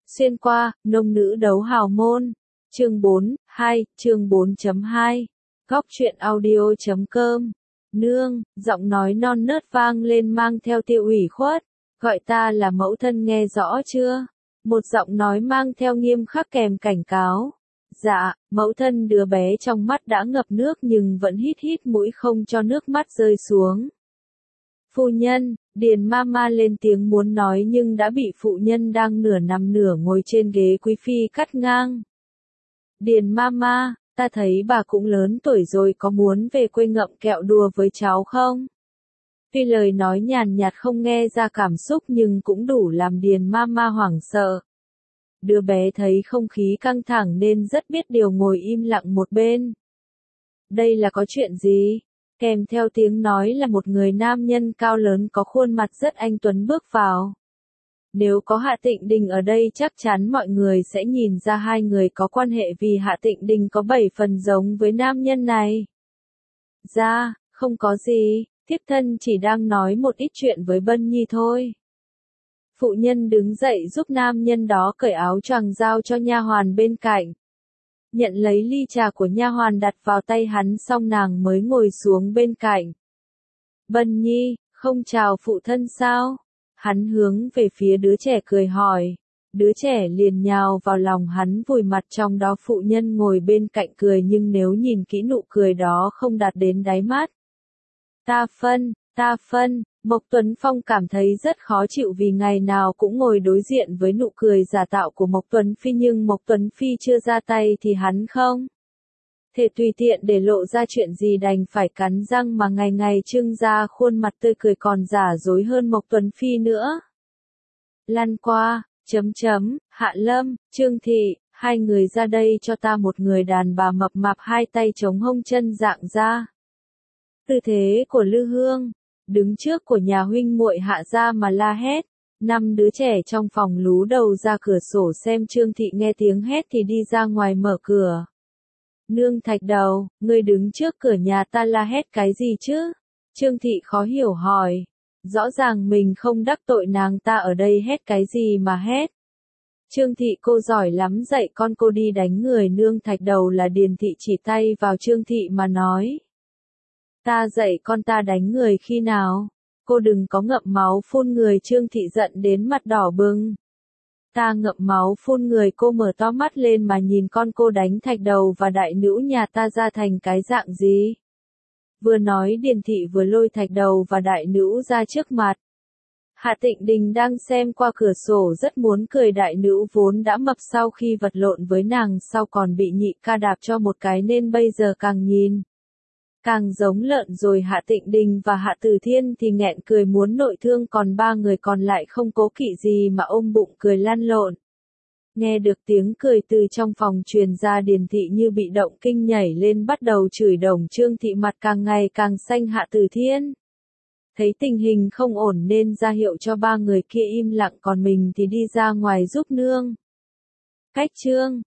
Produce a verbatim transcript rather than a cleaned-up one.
Xuyên qua, nông nữ đấu hào môn. Chương bốn, hai, chương bốn chấm hai. Góc truyện audio chấm com. Nương, giọng nói non nớt vang lên mang theo tia ủy khuất. Gọi ta là mẫu thân nghe rõ chưa? Một giọng nói mang theo nghiêm khắc kèm cảnh cáo. Dạ, mẫu thân đứa bé trong mắt đã ngập nước nhưng vẫn hít hít mũi không cho nước mắt rơi xuống. Phu nhân, Điền Mama lên tiếng muốn nói nhưng đã bị phụ nhân đang nửa nằm nửa ngồi trên ghế quý phi cắt ngang. Điền Mama, ta thấy bà cũng lớn tuổi rồi, có muốn về quê ngậm kẹo đùa với cháu không? Tuy lời nói nhàn nhạt không nghe ra cảm xúc nhưng cũng đủ làm Điền Mama hoảng sợ. Đứa bé thấy không khí căng thẳng nên rất biết điều ngồi im lặng một bên. Đây là có chuyện gì? Kèm theo tiếng nói là một người nam nhân cao lớn có khuôn mặt rất anh tuấn bước vào. Nếu có Hạ Tịnh Đình ở đây chắc chắn mọi người sẽ nhìn ra hai người có quan hệ vì Hạ Tịnh Đình có bảy phần giống với nam nhân này. Dạ, không có gì, thiếp thân chỉ đang nói một ít chuyện với Bân Nhi thôi. Phụ nhân đứng dậy giúp nam nhân đó cởi áo choàng giao cho nha hoàn bên cạnh. Nhận lấy ly trà của nha hoàn đặt vào tay hắn xong nàng mới ngồi xuống bên cạnh. Bân Nhi, không chào phụ thân sao? Hắn hướng về phía đứa trẻ cười hỏi. Đứa trẻ liền nhào vào lòng hắn vùi mặt trong đó. Phụ nhân ngồi bên cạnh cười nhưng nếu nhìn kỹ nụ cười đó không đạt đến đáy mắt. Ta phân, ta phân, Mộc Tuấn Phong cảm thấy rất khó chịu vì ngày nào cũng ngồi đối diện với nụ cười giả tạo của Mộc Tuấn Phi nhưng Mộc Tuấn Phi chưa ra tay thì hắn không thể tùy tiện để lộ ra chuyện gì, đành phải cắn răng mà ngày ngày trưng ra khuôn mặt tươi cười còn giả dối hơn Mộc Tuấn Phi nữa. Lăn qua, chấm chấm, Hạ Lâm, Trương Thị, hai người ra đây cho ta. Một người đàn bà mập mạp hai tay chống hông chân dạng ra. Tư thế của Lư Hương, đứng trước của nhà huynh muội Hạ gia mà la hét. Năm đứa trẻ trong phòng lú đầu ra cửa sổ xem. Trương Thị nghe tiếng hét thì đi ra ngoài mở cửa. Nương Thạch Đầu, ngươi đứng trước cửa nhà ta la hét cái gì chứ? Trương Thị khó hiểu hỏi. Rõ ràng mình không đắc tội nàng ta, ở đây hét cái gì mà hét? Trương Thị cô giỏi lắm, dạy con cô đi đánh người. Nương Thạch Đầu là Điền Thị chỉ tay vào Trương Thị mà nói. Ta dạy con ta đánh người khi nào? Cô đừng có ngậm máu phun người. Trương Thị giận đến mặt đỏ bừng. Ta ngậm máu phun người? Cô mở to mắt lên mà nhìn con cô đánh Thạch Đầu và đại nữ nhà ta ra thành cái dạng gì? Vừa nói Điền Thị vừa lôi Thạch Đầu và đại nữ ra trước mặt. Hạ Tịnh Đình đang xem qua cửa sổ rất muốn cười. Đại nữ vốn đã mập sau khi vật lộn với nàng sau còn bị nhị ca đạp cho một cái nên bây giờ càng nhìn càng giống lợn rồi. Hạ Tịnh Đình và Hạ Tử Thiên thì nghẹn cười muốn nội thương, còn ba người còn lại không cố kỵ gì mà ôm bụng cười lăn lộn. Nghe được tiếng cười từ trong phòng truyền ra, Điền Thị như bị động kinh nhảy lên bắt đầu chửi đồng. Trương Thị mặt càng ngày càng xanh. Hạ Tử Thiên thấy tình hình không ổn nên ra hiệu cho ba người kia im lặng, còn mình thì đi ra ngoài giúp nương. Cách Trương